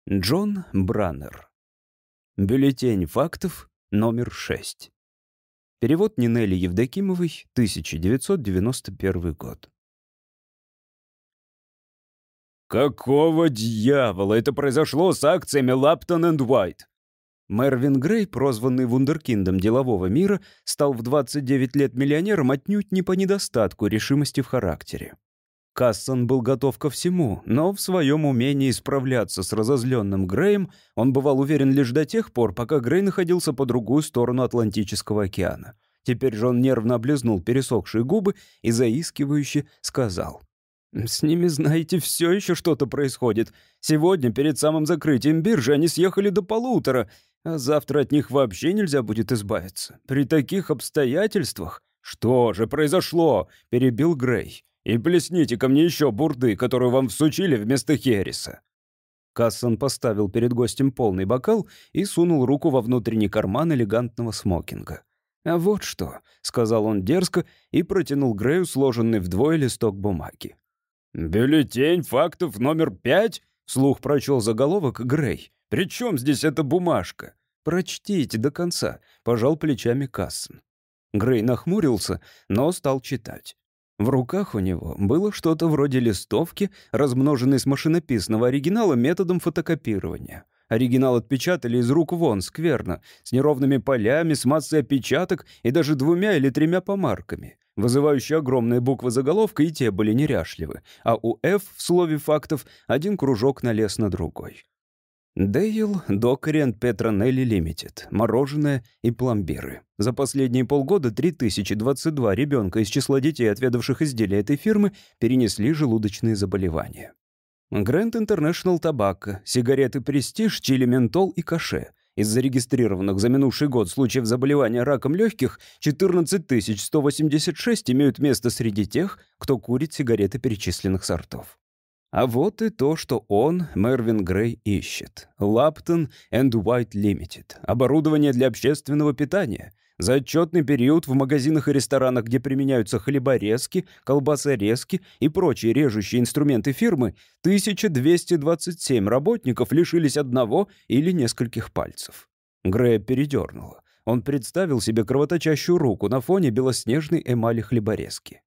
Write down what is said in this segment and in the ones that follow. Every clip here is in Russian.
Джон Браннер. Бюллетень фактов номер 6. Перевод Нинели Евдокимовой, 1991 год. Какого дьявола это произошло с акциями Лаптон энд Уайт? Мервин Грей, прозванный вундеркиндом делового мира, стал в 29 лет миллионером отнюдь не по недостатку решимости в характере. Кассон был готов ко всему, но в своем умении справляться с разозленным Греем он бывал уверен лишь до тех пор, пока Грей находился по другую сторону Атлантического океана. Теперь же он нервно облизнул пересохшие губы и заискивающе сказал: «С ними, знаете, все еще что-то происходит. Сегодня, перед самым закрытием биржи, они съехали до 1,5, а завтра от них вообще нельзя будет избавиться. При таких обстоятельствах...» «Что же произошло?» — перебил Грей. «И плесните ко мне еще бурды, которую вам всучили вместо хереса». Кассон поставил перед гостем полный бокал и сунул руку во внутренний карман элегантного смокинга. «А вот что», — сказал он дерзко и протянул Грею сложенный вдвое листок бумаги. «Бюллетень фактов номер 5?» — вслух прочел заголовок Грей. «При чем здесь эта бумажка?» «Прочтите до конца», — пожал плечами Кассон. Грей нахмурился, но стал читать. В руках у него было что-то вроде листовки, размноженной с машинописного оригинала методом фотокопирования. Оригинал отпечатали из рук вон, скверно, с неровными полями, с массой опечаток и даже 2 или 3 помарками. Вызывающие огромные буквы заголовка и те были неряшливы, а у «Ф» в слове фактов один кружок налез на другой. Дейл, Докери энд Петронелли Лимитед. Мороженое и пломбиры. За последние полгода 3022 ребенка из числа детей, отведавших изделия этой фирмы, перенесли желудочные заболевания. Грэнд Интернешнл Табако. Сигареты Престиж, Чили Ментол и Каше. Из зарегистрированных за минувший год случаев заболевания раком легких 14 186 имеют место среди тех, кто курит сигареты перечисленных сортов. А вот и то, что он, Мервин Грей, ищет. Лаптон энд Уайт Лимитед. Оборудование для общественного питания. За отчетный период в магазинах и ресторанах, где применяются хлеборезки, колбасорезки и прочие режущие инструменты фирмы, 1227 работников лишились одного или нескольких пальцев. Грея передернуло. Он представил себе кровоточащую руку на фоне белоснежной эмали хлеборезки.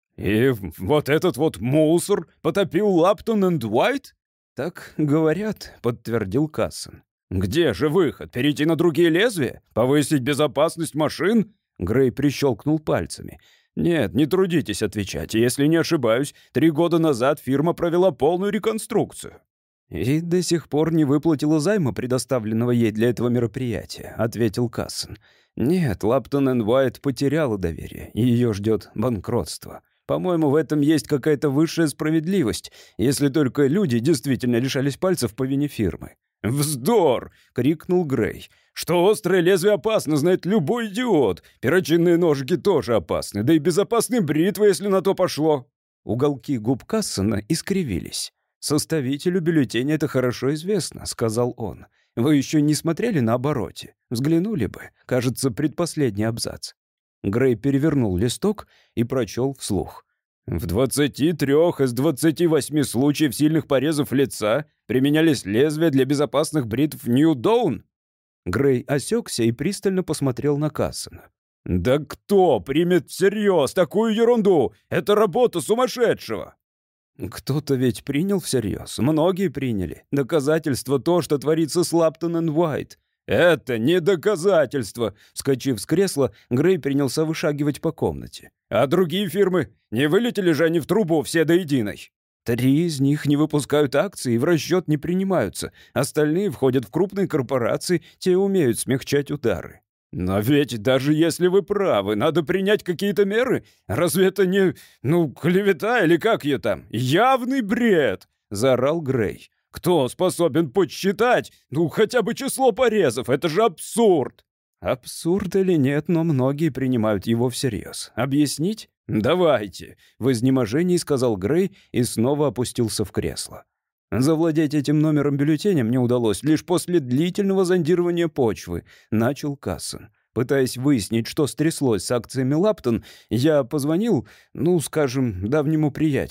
«И вот этот вот мусор потопил Лаптон энд Уайт?» «Так говорят», — подтвердил Кассон. «Где же выход? Перейти на другие лезвия? Повысить безопасность машин?» Грей прищелкнул пальцами. «Нет, не трудитесь отвечать. Если не ошибаюсь, 3 года назад фирма провела полную реконструкцию». «И до сих пор не выплатила займа, предоставленного ей для этого мероприятия», — ответил Кассон. «Нет, Лаптон энд Уайт потеряла доверие, и ее ждет банкротство. По-моему, в этом есть какая-то высшая справедливость, если только люди действительно лишались пальцев по вине фирмы». «Вздор!» — крикнул Грей. «Что острое лезвие опасно, знает любой идиот. Перочинные ножики тоже опасны, да и безопасны бритвы, если на то пошло». Уголки губ Кассона искривились. «Составителю бюллетеня это хорошо известно», — сказал он. «Вы еще не смотрели на обороте? Взглянули бы. Кажется, предпоследний абзац». Грей перевернул листок и прочел вслух. «В 23 из 28 случаев сильных порезов лица применялись лезвия для безопасных бритв New Dawn». Грей осекся и пристально посмотрел на Кассона. «Да кто примет всерьез такую ерунду? Это работа сумасшедшего!» «Кто-то ведь принял всерьез. Многие приняли. Доказательство то, что творится с Лаптон энд Уайт». «Это не доказательство!» Вскочив с кресла, Грей принялся вышагивать по комнате. «А другие фирмы? Не вылетели же они в трубу все до единой?» 3 из них не выпускают акции и в расчет не принимаются. Остальные входят в крупные корпорации, те умеют смягчать удары». «Но ведь даже если вы правы, надо принять какие-то меры. Разве это не, клевета или как ее там? Явный бред!» — заорал Грей. «Кто способен подсчитать? Хотя бы число порезов. Это же абсурд!» «Абсурд или нет, но многие принимают его всерьез. Объяснить?» «Давайте», — в изнеможении сказал Грей и снова опустился в кресло. «Завладеть этим номером бюллетеня мне удалось лишь после длительного зондирования почвы», — начал Кассон. Пытаясь выяснить, что стряслось с акциями Лаптон, я позвонил, скажем, давнему приятелю.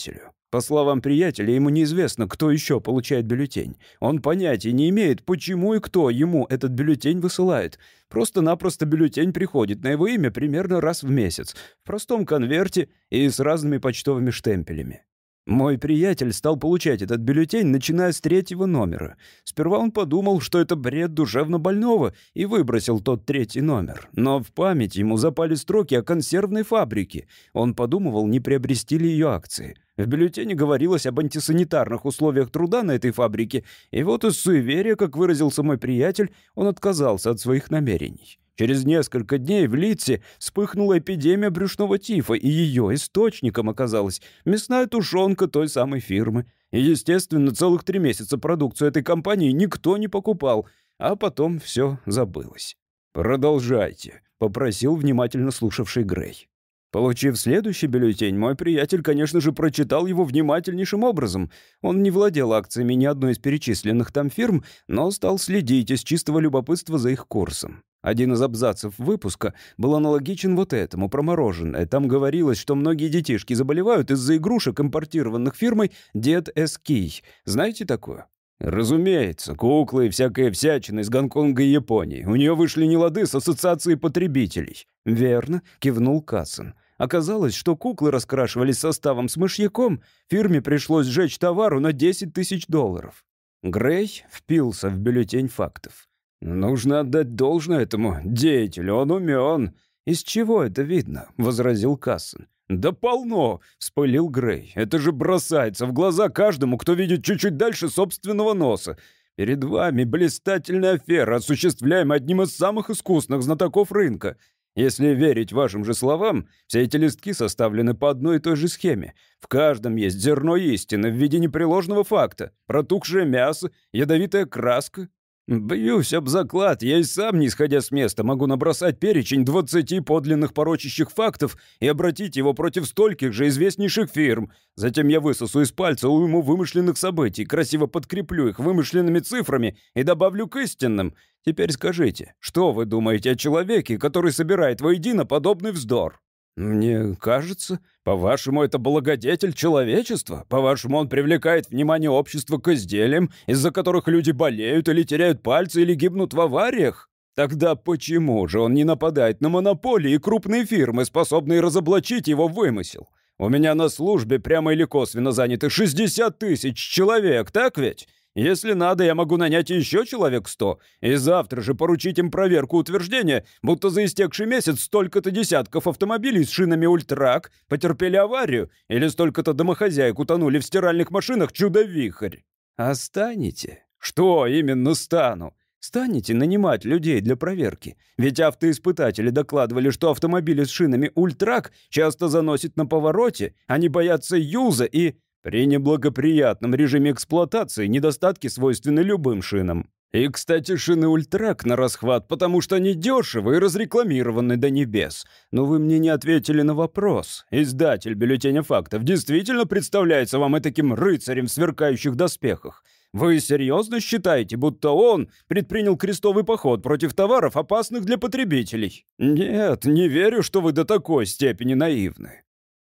По словам приятеля, ему неизвестно, кто еще получает бюллетень. Он понятия не имеет, почему и кто ему этот бюллетень высылает. Просто-напросто бюллетень приходит на его имя примерно раз в месяц, в простом конверте и с разными почтовыми штемпелями. Мой приятель стал получать этот бюллетень, начиная с 3-го номера. Сперва он подумал, что это бред душевнобольного, и выбросил тот 3-й номер. Но в память ему запали строки о консервной фабрике. Он подумывал, не приобрести ли ее акции. В бюллетене говорилось об антисанитарных условиях труда на этой фабрике, и вот из суеверия, как выразился мой приятель, он отказался от своих намерений. Через несколько дней в Лидсе вспыхнула эпидемия брюшного тифа, и ее источником оказалась мясная тушенка той самой фирмы. И, естественно, целых 3 месяца продукцию этой компании никто не покупал, а потом все забылось. «Продолжайте», — попросил внимательно слушавший Грей. Получив следующий бюллетень, мой приятель, конечно же, прочитал его внимательнейшим образом. Он не владел акциями ни одной из перечисленных там фирм, но стал следить из чистого любопытства за их курсом. Один из абзацев выпуска был аналогичен вот этому, про мороженое. Там говорилось, что многие детишки заболевают из-за игрушек, импортированных фирмой «Дед Эский». Знаете такое? Разумеется, куклы и всякая всячина из Гонконга и Японии. У нее вышли нелады с ассоциацией потребителей. «Верно», — кивнул Кассен. Оказалось, что куклы раскрашивались составом с мышьяком. Фирме пришлось сжечь товару на $10 000. Грей впился в бюллетень фактов. «Нужно отдать должное этому деятелю, он умен». «Из чего это видно?» — возразил Кассен. «Да полно!» — вспылил Грей. «Это же бросается в глаза каждому, кто видит чуть-чуть дальше собственного носа. Перед вами блистательная афера, осуществляемая одним из самых искусных знатоков рынка. Если верить вашим же словам, все эти листки составлены по одной и той же схеме. В каждом есть зерно истины в виде непреложного факта, протухшее мясо, ядовитая краска. Бьюсь об заклад, я и сам, не исходя с места, могу набросать перечень 20 подлинных порочащих фактов и обратить его против стольких же известнейших фирм. Затем я высосу из пальца уйму вымышленных событий, красиво подкреплю их вымышленными цифрами и добавлю к истинным. Теперь скажите, что вы думаете о человеке, который собирает воедино подобный вздор? Мне кажется, по-вашему, это благодетель человечества? По-вашему, он привлекает внимание общества к изделиям, из-за которых люди болеют или теряют пальцы или гибнут в авариях? Тогда почему же он не нападает на монополии и крупные фирмы, способные разоблачить его вымысел? У меня на службе прямо или косвенно заняты 60 000 человек, так ведь? Если надо, я могу нанять еще человек 100, и завтра же поручить им проверку утверждения, будто за истекший месяц столько-то десятков автомобилей с шинами «Ультрак» потерпели аварию, или столько-то домохозяек утонули в стиральных машинах «Чудо-вихрь». А станете? Что именно стану? Станете нанимать людей для проверки. Ведь автоиспытатели докладывали, что автомобили с шинами «Ультрак» часто заносят на повороте, они боятся юза и... При неблагоприятном режиме эксплуатации недостатки свойственны любым шинам. И, кстати, шины «Ультрак» на расхват, потому что они дешевы и разрекламированы до небес. Но вы мне не ответили на вопрос. Издатель бюллетеня фактов действительно представляется вам этаким рыцарем в сверкающих доспехах? Вы серьезно считаете, будто он предпринял крестовый поход против товаров, опасных для потребителей? Нет, не верю, что вы до такой степени наивны.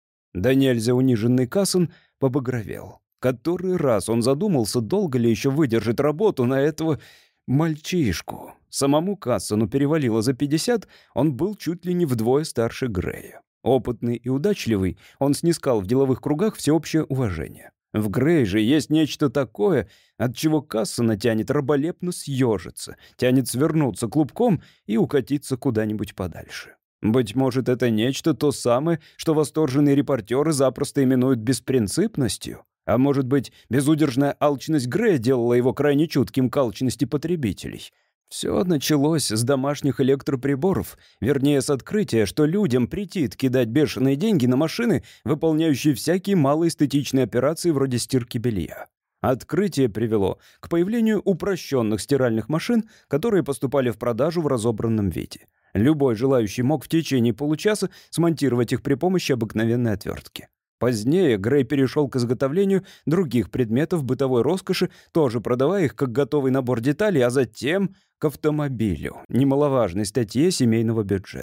Да нельзя униженный Кассен побагровел. Который раз он задумался, долго ли еще выдержит работу на этого мальчишку. Самому Кассену перевалило за 50, он был чуть ли не вдвое старше Грея. Опытный и удачливый, он снискал в деловых кругах всеобщее уважение. В Грее же есть нечто такое, от чего Кассена тянет раболепно съежиться, тянет свернуться клубком и укатиться куда-нибудь подальше. Быть может, это нечто то самое, что восторженные репортеры запросто именуют беспринципностью? А может быть, безудержная алчность Грея делала его крайне чутким к алчности потребителей? Все началось с домашних электроприборов, вернее, с открытия, что людям претит кидать бешеные деньги на машины, выполняющие всякие малоэстетичные операции вроде стирки белья. Открытие привело к появлению упрощенных стиральных машин, которые поступали в продажу в разобранном виде. Любой желающий мог в течение получаса смонтировать их при помощи обыкновенной отвертки. Позднее Грей перешел к изготовлению других предметов бытовой роскоши, тоже продавая их как готовый набор деталей, а затем к автомобилю, немаловажной статье семейного бюджета.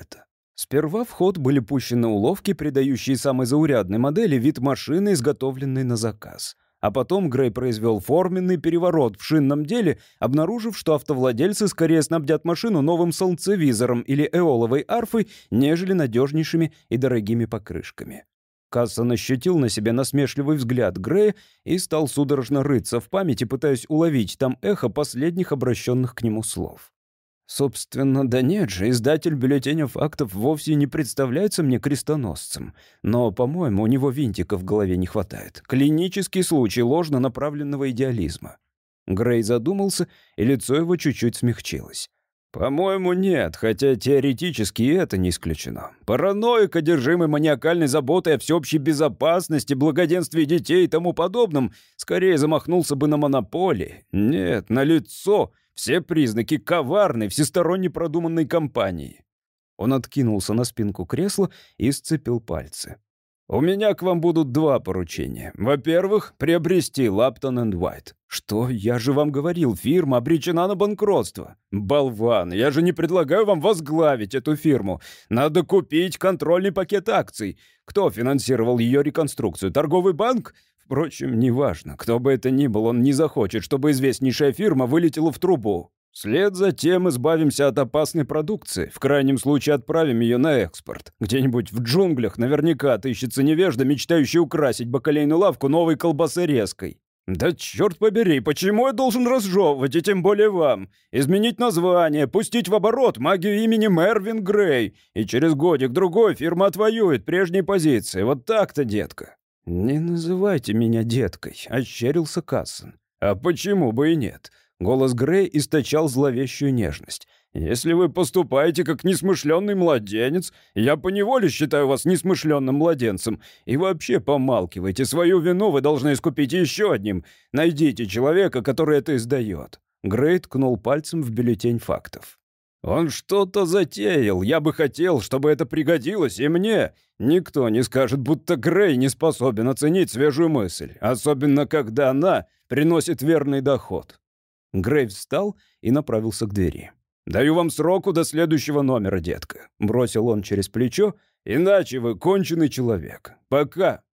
Сперва в ход были пущены уловки, придающие самой заурядной модели вид машины, изготовленной на заказ. А потом Грей произвел форменный переворот в шинном деле, обнаружив, что автовладельцы скорее снабдят машину новым солнцевизором или эоловой арфой, нежели надежнейшими и дорогими покрышками. Кассон ощутил на себе насмешливый взгляд Грея и стал судорожно рыться в памяти, пытаясь уловить там эхо последних обращенных к нему слов. Собственно, да нет же, издатель бюллетеня фактов вовсе не представляется мне крестоносцем. Но, по-моему, у него винтика в голове не хватает. Клинический случай ложно направленного идеализма. Грей задумался, и лицо его чуть-чуть смягчилось. «По-моему, нет, хотя теоретически и это не исключено. Параноик, одержимый маниакальной заботой о всеобщей безопасности, благоденствии детей и тому подобном, скорее замахнулся бы на монополии. Нет, налицо все признаки коварной, всесторонне продуманной кампании». Он откинулся на спинку кресла и сцепил пальцы. «У меня к вам будут два поручения. Во-первых, приобрести Лаптон энд Уайт». «Что? Я же вам говорил, фирма обречена на банкротство». «Болван, я же не предлагаю вам возглавить эту фирму. Надо купить контрольный пакет акций. Кто финансировал ее реконструкцию? Торговый банк? Впрочем, неважно. Кто бы это ни был, он не захочет, чтобы известнейшая фирма вылетела в трубу. Вслед за тем избавимся от опасной продукции. В крайнем случае отправим ее на экспорт. Где-нибудь в джунглях наверняка отыщется невежда, мечтающий украсить бакалейную лавку новой колбасорезкой. Да черт побери, почему я должен разжевывать, и тем более вам? Изменить название, пустить в оборот магию имени Мервин Грей, и через годик-другой фирма отвоюет прежние позиции. Вот так-то, детка». «Не называйте меня деткой», — ощерился Кассон. «А почему бы и нет?» Голос Грей источал зловещую нежность. «Если вы поступаете как несмышленный младенец, я поневоле считаю вас несмышленным младенцем. И вообще помалкивайте, свою вину вы должны искупить еще одним. Найдите человека, который это издает». Грей ткнул пальцем в бюллетень фактов. «Он что-то затеял. Я бы хотел, чтобы это пригодилось и мне. Никто не скажет, будто Грей не способен оценить свежую мысль, особенно когда она приносит верный доход». Грей встал и направился к двери. «Даю вам сроку до следующего номера, детка», — бросил он через плечо, «иначе вы конченый человек. Пока».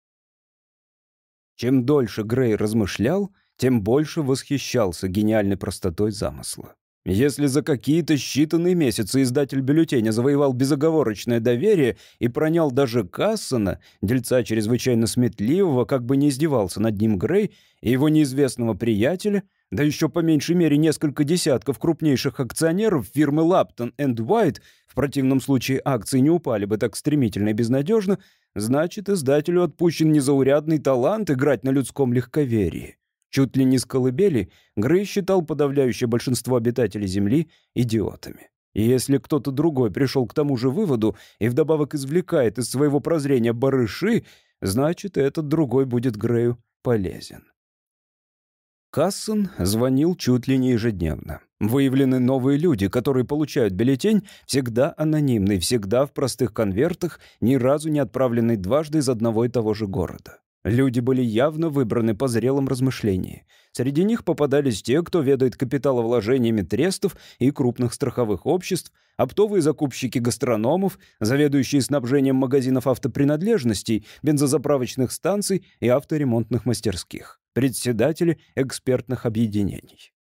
Чем дольше Грей размышлял, тем больше восхищался гениальной простотой замысла. Если за какие-то считанные месяцы издатель бюллетеня завоевал безоговорочное доверие и пронял даже Кассона, дельца чрезвычайно сметливого, как бы не издевался над ним Грей, и его неизвестного приятеля, да еще по меньшей мере несколько десятков крупнейших акционеров фирмы Лаптон энд Уайт, в противном случае акции не упали бы так стремительно и безнадежно, значит, издателю отпущен незаурядный талант играть на людском легковерии. Чуть ли не с колыбели Грей считал подавляющее большинство обитателей Земли идиотами. И если кто-то другой пришел к тому же выводу и вдобавок извлекает из своего прозрения барыши, значит, этот другой будет Грею полезен. Кассон звонил чуть ли не ежедневно. Выявлены новые люди, которые получают бюллетень, всегда анонимный, всегда в простых конвертах, ни разу не отправленный дважды из одного и того же города. Люди были явно выбраны по зрелым размышлениям. Среди них попадались те, кто ведает капиталовложениями трестов и крупных страховых обществ, оптовые закупщики гастрономов, заведующие снабжением магазинов автопринадлежностей, бензозаправочных станций и авторемонтных мастерских, председатели экспертных объединений.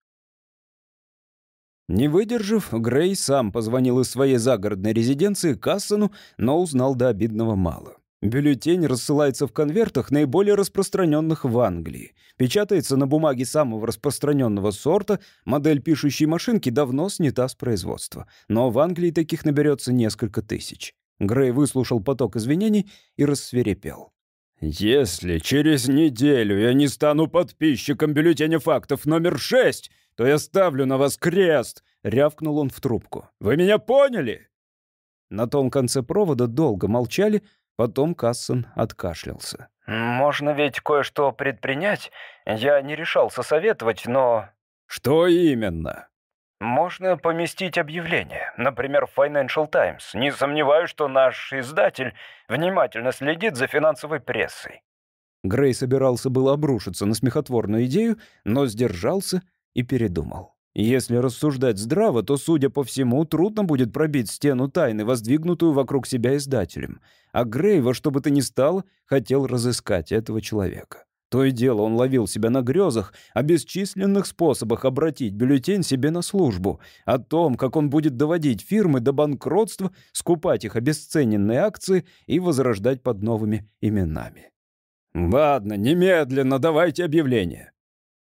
Не выдержав, Грей сам позвонил из своей загородной резиденции Кассону, но узнал до обидного мало. Бюллетень рассылается в конвертах, наиболее распространенных в Англии. Печатается на бумаге самого распространенного сорта, модель пишущей машинки давно снята с производства. Но в Англии таких наберется несколько тысяч. Грей выслушал поток извинений и рассвирепел. «Если через неделю я не стану подписчиком бюллетеня фактов номер 6, то я ставлю на вас крест!» — рявкнул он в трубку. «Вы меня поняли?» На том конце провода долго молчали. Потом Кассон откашлялся. «Можно ведь кое-что предпринять. Я не решался советовать, но...» «Что именно?» «Можно поместить объявление, например, в Financial Times. Не сомневаюсь, что наш издатель внимательно следит за финансовой прессой». Грей собирался было обрушиться на смехотворную идею, но сдержался и передумал. Если рассуждать здраво, то, судя по всему, трудно будет пробить стену тайны, воздвигнутую вокруг себя издателем. А Грей во что бы то ни стало хотел разыскать этого человека. То и дело он ловил себя на грезах о бесчисленных способах обратить бюллетень себе на службу, о том, как он будет доводить фирмы до банкротства, скупать их обесцененные акции и возрождать под новыми именами. «Ладно, немедленно давайте объявление».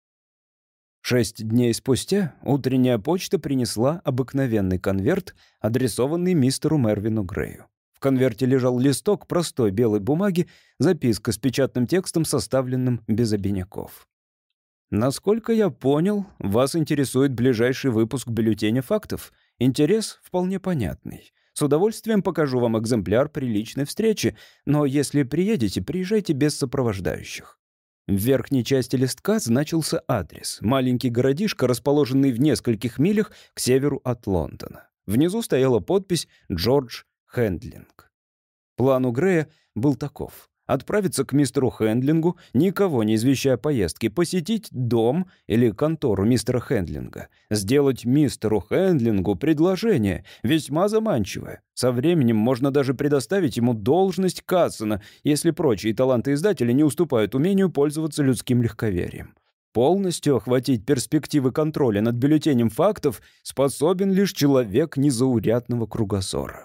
6 дней спустя утренняя почта принесла обыкновенный конверт, адресованный мистеру Мервину Грею. В конверте лежал листок простой белой бумаги, записка с печатным текстом, составленным без обиняков. «Насколько я понял, вас интересует ближайший выпуск бюллетеня фактов. Интерес вполне понятный. С удовольствием покажу вам экземпляр при личной встрече, но если приедете, приезжайте без сопровождающих». В верхней части листка значился адрес. Маленький городишко, расположенный в нескольких милях к северу от Лондона. Внизу стояла подпись «Джордж Хендлинг». План у Грея был таков: отправиться к мистеру Хендлингу, никого не извещая о поездке, посетить дом или контору мистера Хендлинга, сделать мистеру Хендлингу предложение, весьма заманчивое. Со временем можно даже предоставить ему должность Кассена, если прочие таланты издателя не уступают умению пользоваться людским легковерием. Полностью охватить перспективы контроля над бюллетенем фактов способен лишь человек незаурядного кругозора.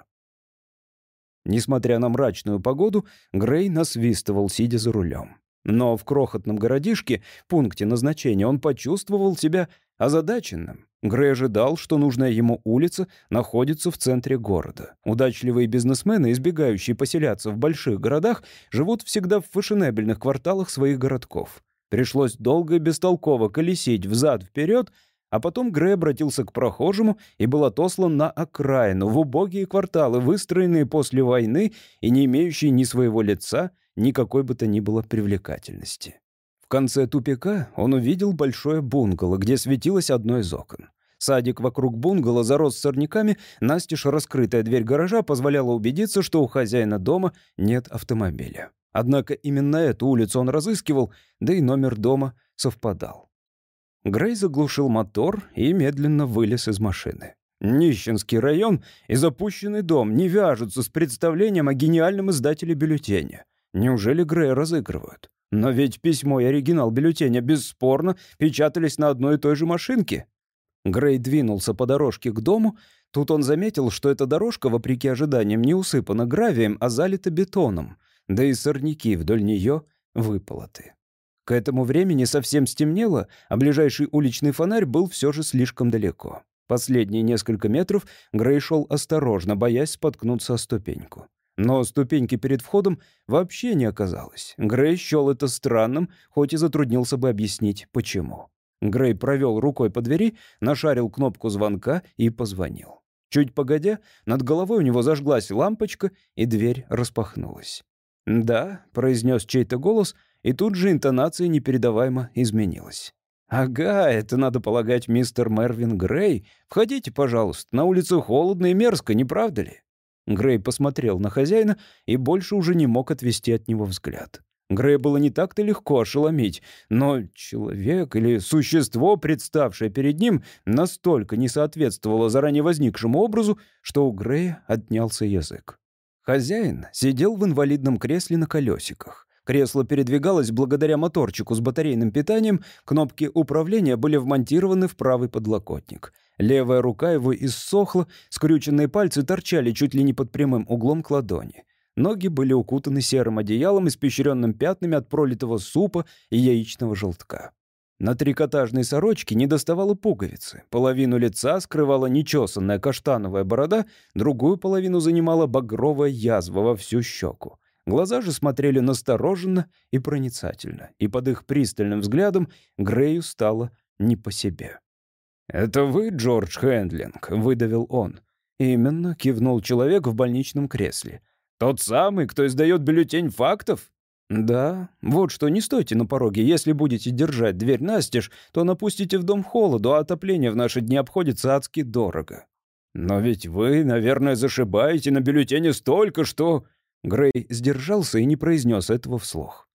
Несмотря на мрачную погоду, Грей насвистывал, сидя за рулем. Но в крохотном городишке, пункте назначения, он почувствовал себя озадаченным. Грей ожидал, что нужная ему улица находится в центре города. Удачливые бизнесмены, избегающие поселяться в больших городах, живут всегда в фешенебельных кварталах своих городков. Пришлось долго и бестолково колесить взад-вперед, а потом Грей обратился к прохожему и был отослан на окраину, в убогие кварталы, выстроенные после войны и не имеющие ни своего лица, ни какой бы то ни было привлекательности. В конце тупика он увидел большое бунгало, где светилось одно из окон. Садик вокруг бунгало зарос сорняками, настежь раскрытая дверь гаража позволяла убедиться, что у хозяина дома нет автомобиля. Однако именно эту улицу он разыскивал, да и номер дома совпадал. Грей заглушил мотор и медленно вылез из машины. Нищенский район и запущенный дом не вяжутся с представлением о гениальном издателе бюллетеня. Неужели Грея разыгрывают? Но ведь письмо и оригинал бюллетеня бесспорно печатались на одной и той же машинке. Грей двинулся по дорожке к дому. Тут он заметил, что эта дорожка, вопреки ожиданиям, не усыпана гравием, а залита бетоном, да и сорняки вдоль нее выполоты. К этому времени совсем стемнело, а ближайший уличный фонарь был все же слишком далеко. Последние несколько метров Грей шел осторожно, боясь споткнуться о ступеньку. Но ступеньки перед входом вообще не оказалось. Грей счел это странным, хоть и затруднился бы объяснить, почему. Грей провел рукой по двери, нашарил кнопку звонка и позвонил. Чуть погодя, над головой у него зажглась лампочка, и дверь распахнулась. «Да», — произнес чей-то голос, и тут же интонация непередаваемо изменилась. «Ага, это, надо полагать, мистер Мервин Грей. Входите, пожалуйста, на улице холодно и мерзко, не правда ли?» Грей посмотрел на хозяина и больше уже не мог отвести от него взгляд. Грея было не так-то легко ошеломить, но человек или существо, представшее перед ним, настолько не соответствовало заранее возникшему образу, что у Грея отнялся язык. Хозяин сидел в инвалидном кресле на колесиках. Кресло передвигалось благодаря моторчику с батарейным питанием, кнопки управления были вмонтированы в правый подлокотник. Левая рука его иссохла, скрюченные пальцы торчали чуть ли не под прямым углом к ладони. Ноги были укутаны серым одеялом, испещренным пятнами от пролитого супа и яичного желтка. На трикотажной сорочке недоставало пуговицы. Половину лица скрывала нечесанная каштановая борода, другую половину занимала багровая язва во всю щеку. Глаза же смотрели настороженно и проницательно, и под их пристальным взглядом Грею стало не по себе. «Это вы, Джордж Хендлинг?» — выдавил он. «Именно», — кивнул человек в больничном кресле. «Тот самый, кто издает бюллетень фактов?» «Да. Вот что, не стойте на пороге. Если будете держать дверь настежь, то напустите в дом холоду, а отопление в наши дни обходится адски дорого». «Но ведь вы, наверное, зашибаете на бюллетене столько, что...» Грей сдержался и не произнес этого вслух.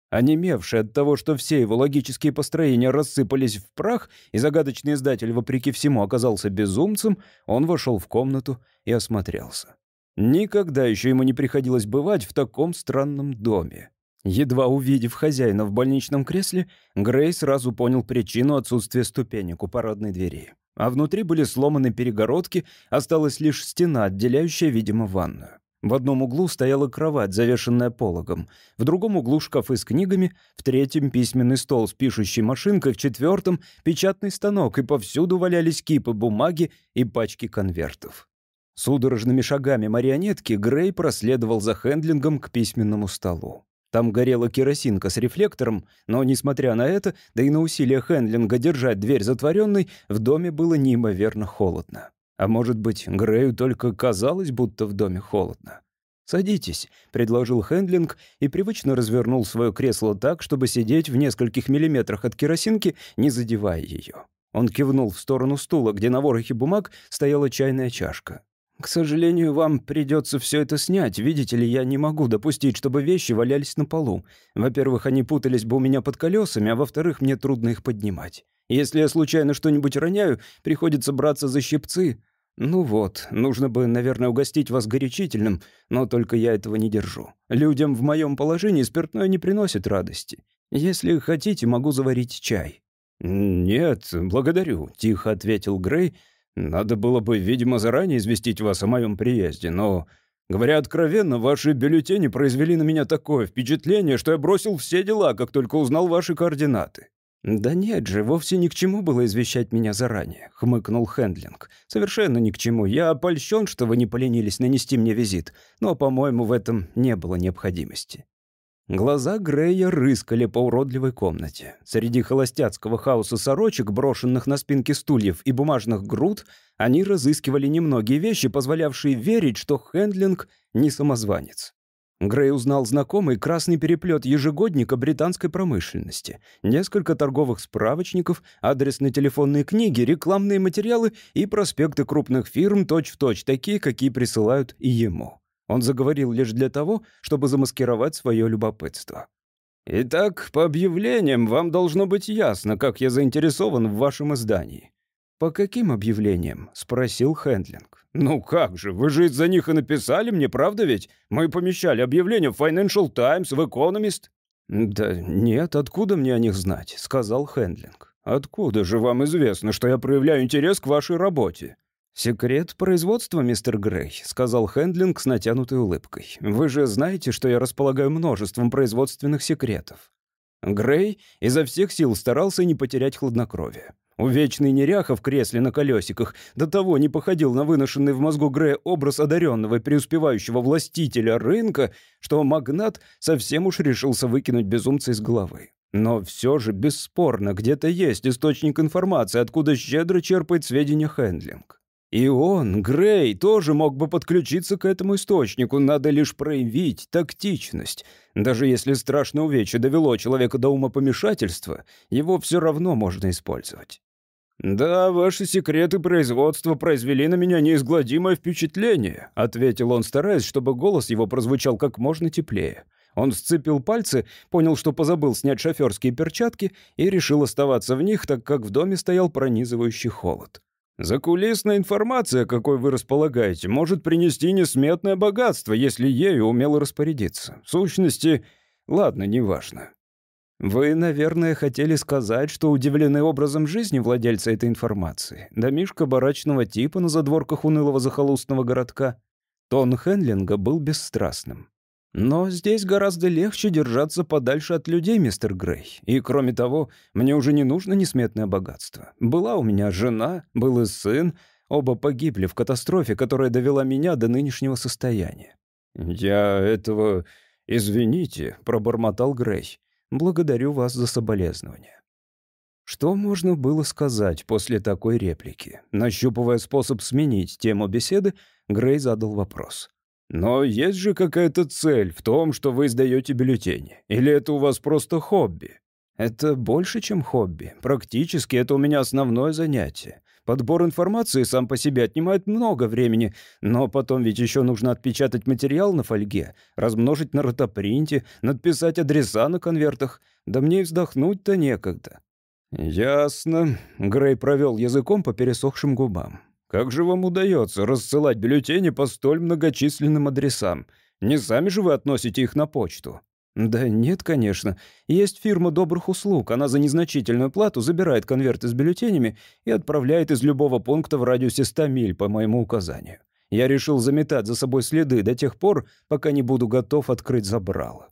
Онемевший от того, что все его логические построения рассыпались в прах, и загадочный издатель, вопреки всему, оказался безумцем, он вошел в комнату и осмотрелся. Никогда еще ему не приходилось бывать в таком странном доме. Едва увидев хозяина в больничном кресле, Грей сразу понял причину отсутствия ступенек у парадной двери. А внутри были сломаны перегородки, осталась лишь стена, отделяющая, видимо, ванную. В одном углу стояла кровать, завешенная пологом, в другом углу шкафы с книгами, в третьем письменный стол с пишущей машинкой, в четвертом печатный станок, и повсюду валялись кипы бумаги и пачки конвертов. Судорожными шагами марионетки Грей проследовал за Хендлингом к письменному столу. Там горела керосинка с рефлектором, но, несмотря на это, да и на усилия Хендлинга держать дверь затворенной, в доме было неимоверно холодно. А может быть, Грею только казалось, будто в доме холодно. «Садитесь», — предложил Хендлинг и привычно развернул свое кресло так, чтобы сидеть в нескольких миллиметрах от керосинки, не задевая ее. Он кивнул в сторону стула, где на ворохе бумаг стояла чайная чашка. «К сожалению, вам придется все это снять. Видите ли, я не могу допустить, чтобы вещи валялись на полу. Во-первых, они путались бы у меня под колесами, а во-вторых, мне трудно их поднимать. Если я случайно что-нибудь роняю, приходится браться за щипцы. Ну вот, нужно бы, наверное, угостить вас горячительным, но только я этого не держу. Людям в моем положении спиртное не приносит радости. Если хотите, могу заварить чай». «Нет, благодарю», — тихо ответил Грей. «Надо было бы, видимо, заранее известить вас о моем приезде, но, говоря откровенно, ваши бюллетени произвели на меня такое впечатление, что я бросил все дела, как только узнал ваши координаты». «Да нет же, вовсе ни к чему было извещать меня заранее», — хмыкнул Хендлинг. «Совершенно ни к чему. Я опольщен, что вы не поленились нанести мне визит, но, по-моему, в этом не было необходимости». Глаза Грея рыскали по уродливой комнате. Среди холостяцкого хаоса сорочек, брошенных на спинки стульев, и бумажных груд, они разыскивали немногие вещи, позволявшие верить, что Хендлинг не самозванец. Грей узнал знакомый красный переплет ежегодника британской промышленности, несколько торговых справочников, адресно-телефонные книги, рекламные материалы и проспекты крупных фирм, точь-в-точь такие, какие присылают и ему. Он заговорил лишь для того, чтобы замаскировать свое любопытство. «Итак, по объявлениям вам должно быть ясно, как я заинтересован в вашем издании». «По каким объявлениям?» — спросил Хендлинг. «Ну как же, вы же из-за них и написали мне, правда ведь? Мы помещали объявления в Financial Times, в Economist». «Да нет, откуда мне о них знать?» — сказал Хендлинг. «Откуда же вам известно, что я проявляю интерес к вашей работе?» «Секрет производства, мистер Грей», — сказал Хендлинг с натянутой улыбкой. «Вы же знаете, что я располагаю множеством производственных секретов». Грей изо всех сил старался не потерять хладнокровие. Увечный неряха в кресле на колесиках до того не походил на выношенный в мозгу Грея образ одаренного и преуспевающего властителя рынка, что магнат совсем уж решился выкинуть безумца из головы. Но все же, бесспорно, где-то есть источник информации, откуда щедро черпает сведения Хендлинг. И он, Грей, тоже мог бы подключиться к этому источнику, надо лишь проявить тактичность. Даже если страшное увечье довело человека до умопомешательства, его все равно можно использовать. «Да, ваши секреты производства произвели на меня неизгладимое впечатление», — ответил он, стараясь, чтобы голос его прозвучал как можно теплее. Он сцепил пальцы, понял, что позабыл снять шоферские перчатки и решил оставаться в них, так как в доме стоял пронизывающий холод. «Закулисная информация, какой вы располагаете, может принести несметное богатство, если ею умело распорядиться. В сущности, ладно, неважно». «Вы, наверное, хотели сказать, что удивлены образом жизни владельца этой информации. Домишко барачного типа на задворках унылого захолустного городка». Тон Хендлинга был бесстрастным. «Но здесь гораздо легче держаться подальше от людей, мистер Грей. И, кроме того, мне уже не нужно несметное богатство. Была у меня жена, был и сын. Оба погибли в катастрофе, которая довела меня до нынешнего состояния». «Я этого... извините», — пробормотал Грей. «Благодарю вас за соболезнования». Что можно было сказать после такой реплики? Нащупывая способ сменить тему беседы, Грей задал вопрос. «Но есть же какая-то цель в том, что вы издаете бюллетени? Или это у вас просто хобби?» Это больше, чем хобби. Практически это у меня основное занятие. Подбор информации сам по себе отнимает много времени, но потом ведь еще нужно отпечатать материал на фольге, размножить на ротопринте, надписать адреса на конвертах. Да мне и вздохнуть-то некогда». «Ясно», — Грей провел языком по пересохшим губам. «Как же вам удается рассылать бюллетени по столь многочисленным адресам? Не сами же вы относите их на почту?» «Да нет, конечно. Есть фирма добрых услуг. Она за незначительную плату забирает конверты с бюллетенями и отправляет из любого пункта в радиусе 100 миль по моему указанию. Я решил заметать за собой следы до тех пор, пока не буду готов открыть забрало».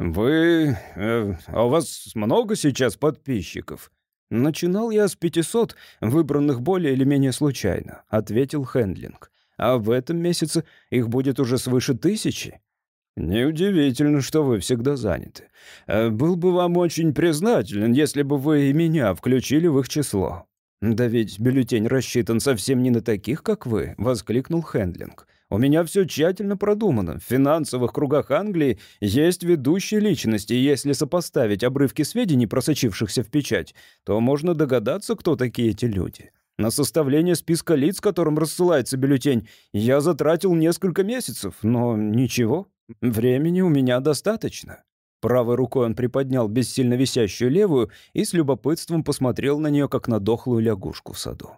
«Вы... а у вас много сейчас подписчиков?» «Начинал я с 500, выбранных более или менее случайно», — ответил Хендлинг. «А в этом месяце их будет уже свыше 1000». «Неудивительно, что вы всегда заняты. Был бы вам очень признателен, если бы вы и меня включили в их число». «Да ведь бюллетень рассчитан совсем не на таких, как вы», — воскликнул Хендлинг. «У меня все тщательно продумано. В финансовых кругах Англии есть ведущие личности, и если сопоставить обрывки сведений, просочившихся в печать, то можно догадаться, кто такие эти люди. На составление списка лиц, которым рассылается бюллетень, я затратил несколько месяцев, но ничего, времени у меня достаточно». Правой рукой он приподнял бессильно висящую левую и с любопытством посмотрел на нее, как на дохлую лягушку в саду.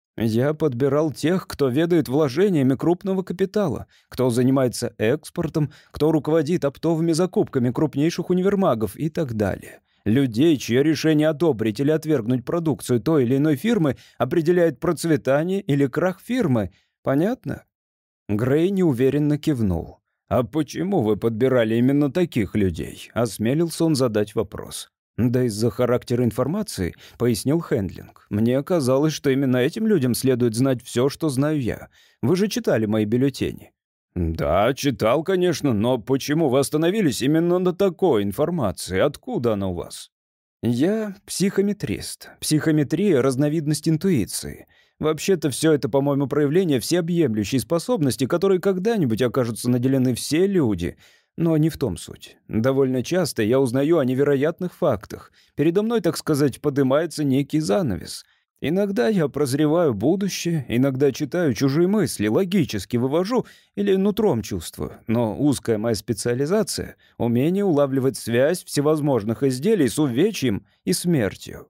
«Я подбирал тех, кто ведает вложениями крупного капитала, кто занимается экспортом, кто руководит оптовыми закупками крупнейших универмагов и так далее. Людей, чье решение одобрить или отвергнуть продукцию той или иной фирмы определяет процветание или крах фирмы. Понятно?» Грей неуверенно кивнул. «А почему вы подбирали именно таких людей?» — осмелился он задать вопрос. «Да из-за характера информации», — пояснил Хендлинг. «Мне казалось, что именно этим людям следует знать все, что знаю я. Вы же читали мои бюллетени». «Да, читал, конечно, но почему вы остановились именно на такой информации? Откуда она у вас?» «Я психометрист. Психометрия — разновидность интуиции. Вообще-то все это, по-моему, проявление всеобъемлющей способности, которой когда-нибудь окажутся наделены все люди». Но не в том суть. Довольно часто я узнаю о невероятных фактах. Передо мной, так сказать, поднимается некий занавес. Иногда я прозреваю будущее, иногда читаю чужие мысли, логически вывожу или нутром чувствую. Но узкая моя специализация — умение улавливать связь всевозможных изделий с увечьем и смертью.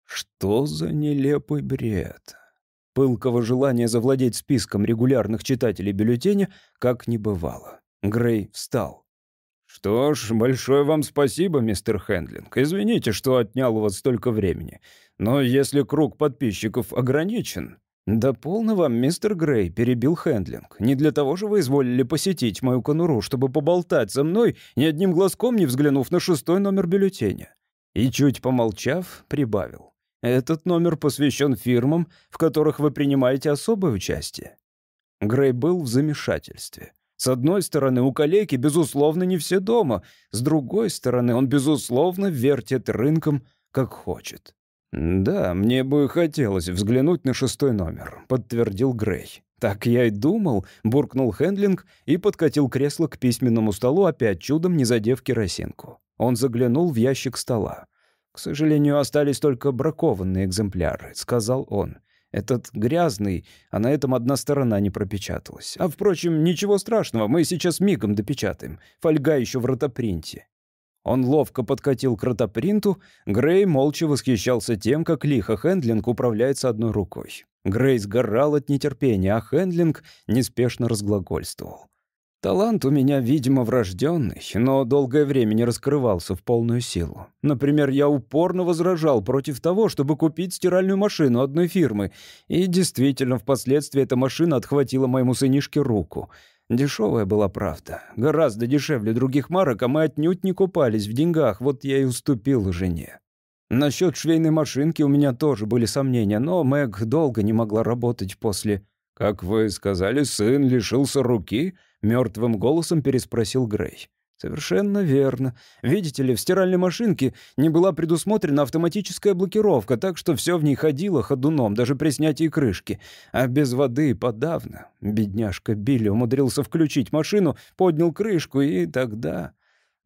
Что за нелепый бред? Пылкого желания завладеть списком регулярных читателей бюллетеня как не бывало. Грей встал. «Что ж, большое вам спасибо, мистер Хендлинг. Извините, что отнял у вас столько времени. Но если круг подписчиков ограничен...» «Да полно вам, мистер Грей», — перебил Хендлинг. «Не для того же вы изволили посетить мою конуру, чтобы поболтать со мной, ни одним глазком не взглянув на 6-й номер бюллетеня». И чуть помолчав, прибавил. «Этот номер посвящен фирмам, в которых вы принимаете особое участие». Грей был в замешательстве. С одной стороны, у калеки, безусловно, не все дома. С другой стороны, он, безусловно, вертит рынком, как хочет. «Да, мне бы хотелось взглянуть на 6-й номер», — подтвердил Грей. «Так я и думал», — буркнул Хендлинг и подкатил кресло к письменному столу, опять чудом не задев керосинку. Он заглянул в ящик стола. «К сожалению, остались только бракованные экземпляры», — сказал он. «Этот грязный, а на этом одна сторона не пропечаталась. А, впрочем, ничего страшного, мы сейчас мигом допечатаем. Фольга еще в ротопринте». Он ловко подкатил к ротопринту. Грей молча восхищался тем, как лихо Хендлинг управляется одной рукой. Грей сгорал от нетерпения, а Хендлинг неспешно разглагольствовал. «Талант у меня, видимо, врожденный, но долгое время не раскрывался в полную силу. Например, я упорно возражал против того, чтобы купить стиральную машину одной фирмы, и действительно, впоследствии эта машина отхватила моему сынишке руку. Дешевая была, правда, гораздо дешевле других марок, а мы отнюдь не купались в деньгах, вот я и уступил жене. Насчет швейной машинки у меня тоже были сомнения, но Мэг долго не могла работать после...» «Как вы сказали, сын лишился руки?» — мертвым голосом переспросил Грей. «Совершенно верно. Видите ли, в стиральной машинке не была предусмотрена автоматическая блокировка, так что все в ней ходило ходуном, даже при снятии крышки. А без воды подавно. Бедняжка Билли умудрился включить машину, поднял крышку, и тогда...»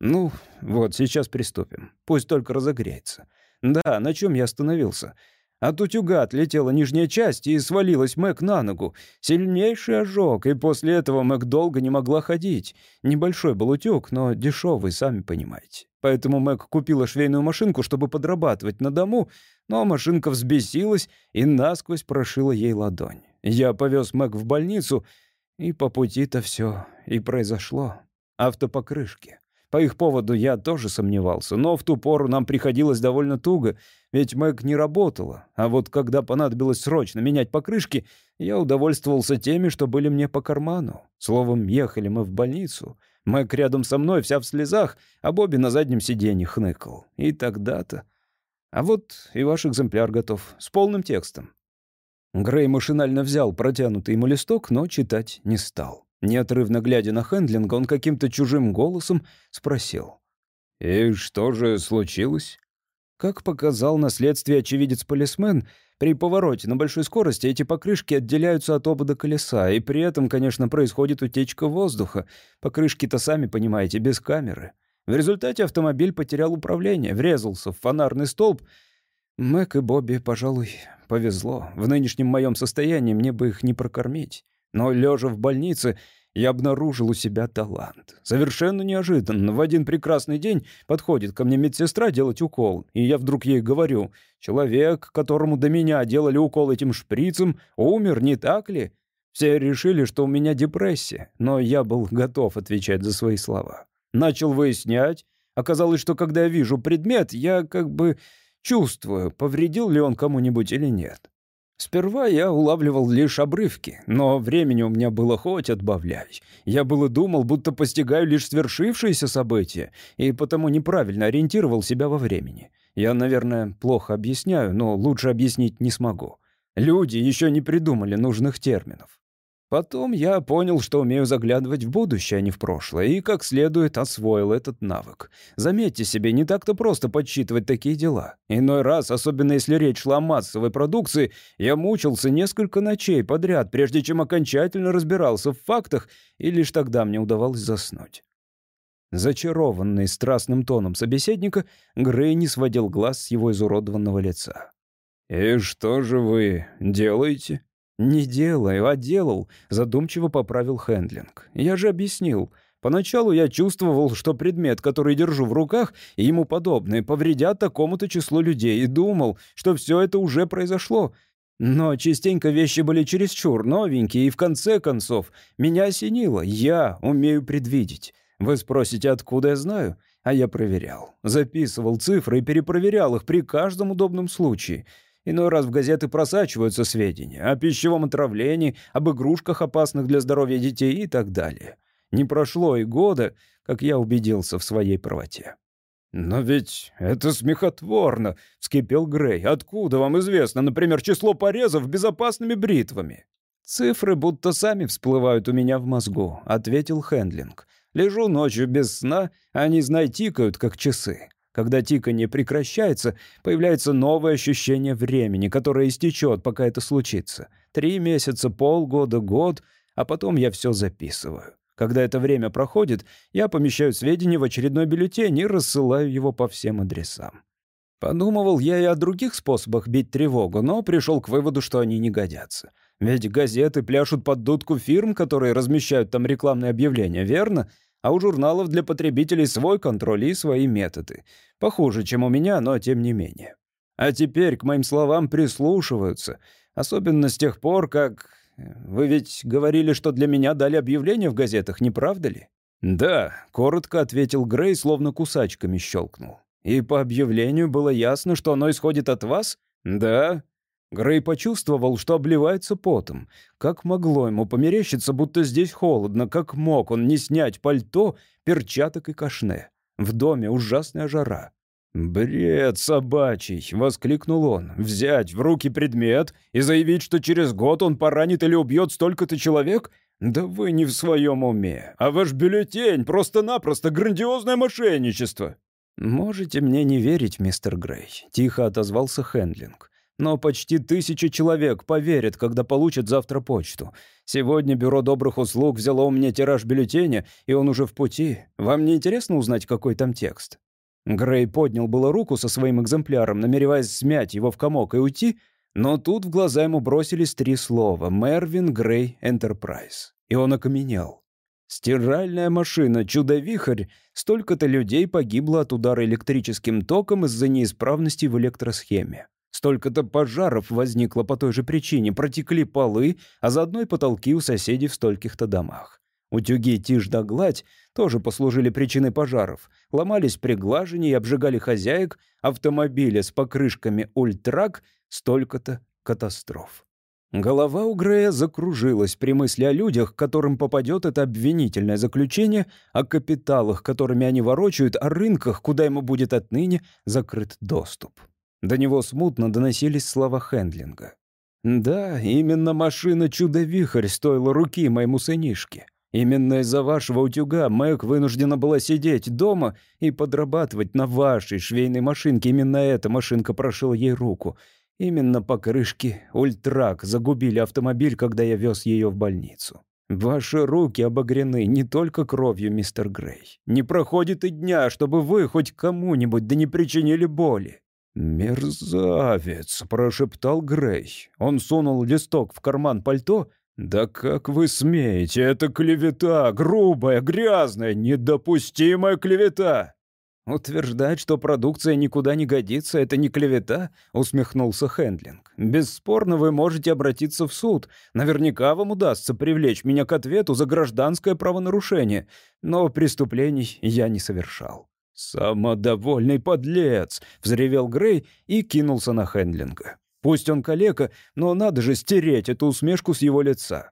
Ну, вот, сейчас приступим. Пусть только разогреется. Да, на чем я остановился? От утюга отлетела нижняя часть и свалилась Мэг на ногу. Сильнейший ожог, и после этого Мэг долго не могла ходить. Небольшой был утюг, но дешевый, сами понимаете. Поэтому Мэг купила швейную машинку, чтобы подрабатывать на дому, но машинка взбесилась и насквозь прошила ей ладонь. Я повез Мэг в больницу, и по пути-то все и произошло. Автопокрышки. По их поводу я тоже сомневался, но в ту пору нам приходилось довольно туго, ведь Мэг не работала. А вот когда понадобилось срочно менять покрышки, я удовольствовался теми, что были мне по карману. Словом, ехали мы в больницу. Мэг рядом со мной, вся в слезах, а Бобби на заднем сиденье хныкал. И тогда-то... А вот и ваш экземпляр готов, с полным текстом. Грей машинально взял протянутый ему листок, но читать не стал. Неотрывно глядя на Хендлинга, он каким-то чужим голосом спросил. «И что же случилось?» Как показал на следствии очевидец-полисмен, при повороте на большой скорости эти покрышки отделяются от обода колеса, и при этом, конечно, происходит утечка воздуха. Покрышки-то, сами понимаете, без камеры. В результате автомобиль потерял управление, врезался в фонарный столб. Мэг и Бобби, пожалуй, повезло. В нынешнем моем состоянии мне бы их не прокормить. Но, лежа в больнице, я обнаружил у себя талант. Совершенно неожиданно. В один прекрасный день подходит ко мне медсестра делать укол, и я вдруг ей говорю: «Человек, которому до меня делали укол этим шприцем, умер, не так ли?» Все решили, что у меня депрессия, но я был готов отвечать за свои слова. Начал выяснять. Оказалось, что когда я вижу предмет, я как бы чувствую, повредил ли он кому-нибудь или нет. Сперва я улавливал лишь обрывки, но времени у меня было хоть отбавляй. Я было думал, будто постигаю лишь свершившиеся события, и потому неправильно ориентировал себя во времени. Я, наверное, плохо объясняю, но лучше объяснить не смогу. Люди еще не придумали нужных терминов. Потом я понял, что умею заглядывать в будущее, а не в прошлое, и как следует освоил этот навык. Заметьте себе, не так-то просто подсчитывать такие дела. Иной раз, особенно если речь шла о массовой продукции, я мучился несколько ночей подряд, прежде чем окончательно разбирался в фактах, и лишь тогда мне удавалось заснуть. Зачарованный страстным тоном собеседника, Грей не сводил глаз с его изуродованного лица. «И что же вы делаете?» «Не делаю, а делал», — задумчиво поправил Хендлинг. «Я же объяснил. Поначалу я чувствовал, что предмет, который держу в руках, и ему подобные, повредят такому-то числу людей, и думал, что все это уже произошло. Но частенько вещи были чересчур новенькие, и в конце концов меня осенило. Я умею предвидеть. Вы спросите, откуда я знаю? А я проверял. Записывал цифры и перепроверял их при каждом удобном случае». Иной раз в газеты просачиваются сведения о пищевом отравлении, об игрушках, опасных для здоровья детей и так далее. Не прошло и года, как я убедился в своей правоте. «Но ведь это смехотворно!» — вскипел Грей. «Откуда вам известно, например, число порезов безопасными бритвами?» «Цифры будто сами всплывают у меня в мозгу», — ответил Хендлинг. «Лежу ночью без сна, а они, знай, тикают, как часы. Когда тиканье прекращается, появляется новое ощущение времени, которое истечет, пока это случится. 3 месяца, полгода, год, а потом я все записываю. Когда это время проходит, я помещаю сведения в очередной бюллетень и рассылаю его по всем адресам. Подумывал я и о других способах бить тревогу, но пришел к выводу, что они не годятся. Ведь газеты пляшут под дудку фирм, которые размещают там рекламные объявления, верно? А у журналов для потребителей свой контроль и свои методы. Похуже, чем у меня, но тем не менее. А теперь к моим словам прислушиваются. Особенно с тех пор, как... Вы ведь говорили, что для меня дали объявление в газетах, не правда ли? «Да», — коротко ответил Грей, словно кусачками щелкнул. «И по объявлению было ясно, что оно исходит от вас?» «Да». Грей почувствовал, что обливается потом. Как могло ему померещиться, будто здесь холодно? Как мог он не снять пальто, перчаток и кашне? В доме ужасная жара. «Бред собачий!» — воскликнул он. «Взять в руки предмет и заявить, что через год он поранит или убьет столько-то человек? Да вы не в своем уме. А ваш бюллетень — просто-напросто грандиозное мошенничество!» «Можете мне не верить, мистер Грей», — тихо отозвался Хендлинг. Но почти 1000 человек поверят, когда получат завтра почту. Сегодня бюро добрых услуг взяло у меня тираж бюллетеня, и он уже в пути. Вам не интересно узнать, какой там текст?» Грей поднял было руку со своим экземпляром, намереваясь смять его в комок и уйти, но тут в глаза ему бросились 3 слова: «Мервин Грей Энтерпрайз». И он окаменел. Стиральная машина «Чудо-вихрь». Столько-то людей погибло от удара электрическим током из-за неисправностей в электросхеме. Столько-то пожаров возникло по той же причине. Протекли полы, а заодно и потолки у соседей в стольких-то домах. Утюги «Тишь да гладь» тоже послужили причиной пожаров. Ломались при глажении и обжигали хозяек. Автомобили с покрышками «Ультрак». Столько-то катастроф. Голова у Грея закружилась при мысли о людях, которым попадет это обвинительное заключение, о капиталах, которыми они ворочают, о рынках, куда ему будет отныне закрыт доступ. До него смутно доносились слова Хендлинга. «Да, именно машина «Чудо-вихрь» стоила руки моему сынишке. Именно из-за вашего утюга Мэг вынуждена была сидеть дома и подрабатывать на вашей швейной машинке. Именно эта машинка прошила ей руку. Именно покрышки «Ультрак» загубили автомобиль, когда я вез ее в больницу. Ваши руки обогрены не только кровью, мистер Грей. Не проходит и дня, чтобы вы хоть кому-нибудь да не причинили боли». «Мерзавец», — прошептал Грей. Он сунул листок в карман пальто. «Да как вы смеете? Это клевета, грубая, грязная, недопустимая клевета!» «Утверждать, что продукция никуда не годится, это не клевета?» — усмехнулся Хендлинг. «Бесспорно, вы можете обратиться в суд. Наверняка вам удастся привлечь меня к ответу за гражданское правонарушение. Но преступлений я не совершал». «Самодовольный подлец!» — взревел Грей и кинулся на Хендлинга. Пусть он калека, но надо же стереть эту усмешку с его лица.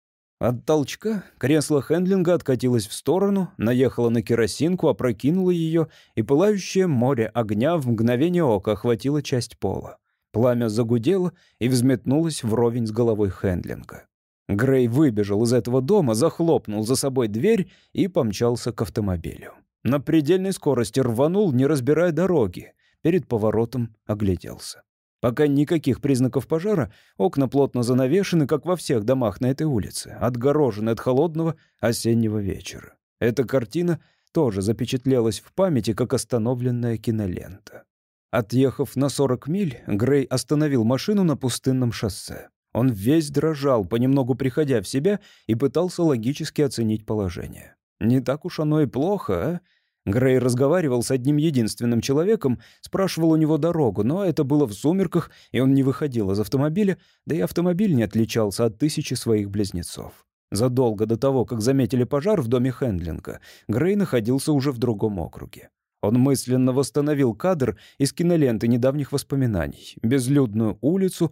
От толчка кресло Хендлинга откатилось в сторону, наехало на керосинку, опрокинуло ее, и пылающее море огня в мгновение ока охватило часть пола. Пламя загудело и взметнулось вровень с головой Хендлинга. Грей выбежал из этого дома, захлопнул за собой дверь и помчался к автомобилю. На предельной скорости рванул, не разбирая дороги. Перед поворотом огляделся. Пока никаких признаков пожара, окна плотно занавешены, как во всех домах на этой улице, отгорожены от холодного осеннего вечера. Эта картина тоже запечатлелась в памяти, как остановленная кинолента. Отъехав на 40 миль, Грей остановил машину на пустынном шоссе. Он весь дрожал, понемногу приходя в себя, и пытался логически оценить положение. Не так уж оно и плохо, а? Грей разговаривал с одним единственным человеком, спрашивал у него дорогу, но это было в сумерках, и он не выходил из автомобиля, да и автомобиль не отличался от 1000 своих близнецов. Задолго до того, как заметили пожар в доме Хендлинга, Грей находился уже в другом округе. Он мысленно восстановил кадр из киноленты недавних воспоминаний. Безлюдную улицу.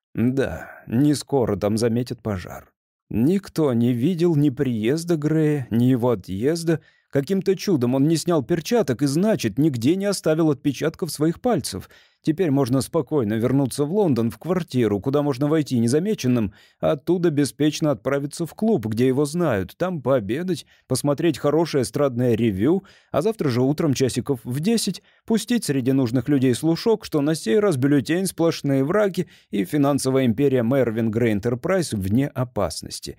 Да, не скоро там заметят пожар. Никто не видел ни приезда Грея, ни его отъезда. Каким-то чудом он не снял перчаток и, значит, нигде не оставил отпечатков своих пальцев. Теперь можно спокойно вернуться в Лондон, в квартиру, куда можно войти незамеченным, а оттуда беспечно отправиться в клуб, где его знают, там пообедать, посмотреть хорошее эстрадное ревью, а завтра же утром часиков в 10 пустить среди нужных людей слушок, что на сей раз бюллетень сплошные враги и финансовая империя Мервин Грей Энтерпрайз вне опасности.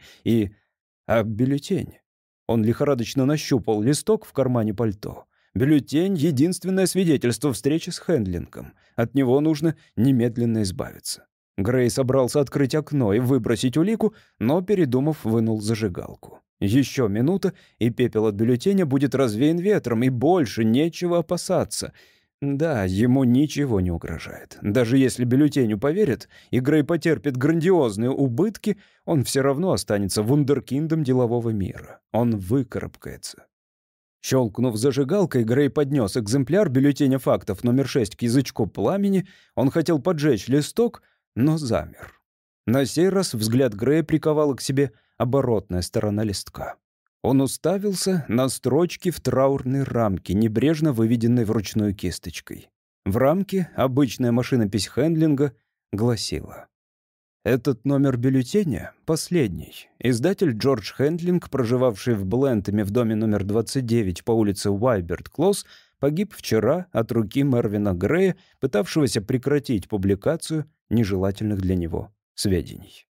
А бюллетень? Он лихорадочно нащупал листок в кармане пальто. Бюллетень — единственное свидетельство встречи с Хендлингом. От него нужно немедленно избавиться. Грей собрался открыть окно и выбросить улику, но, передумав, вынул зажигалку. Еще минута, и пепел от бюллетеня будет развеян ветром, и больше нечего опасаться. Да, ему ничего не угрожает. Даже если бюллетеню поверят, и Грей потерпит грандиозные убытки, он все равно останется вундеркиндом делового мира. Он выкарабкается. Щелкнув зажигалкой, Грей поднес экземпляр бюллетеня фактов номер 6 к язычку пламени. Он хотел поджечь листок, но замер. На сей раз взгляд Грея приковала к себе оборотная сторона листка. Он уставился на строчки в траурной рамке, небрежно выведенной вручную кисточкой. В рамке обычная машинопись Хендлинга гласила: «Этот номер бюллетеня последний. Издатель Джордж Хендлинг, проживавший в Блентами в доме номер 29 по улице Уайберт-Клоуз, погиб вчера от руки Мервина Грея, пытавшегося прекратить публикацию нежелательных для него сведений.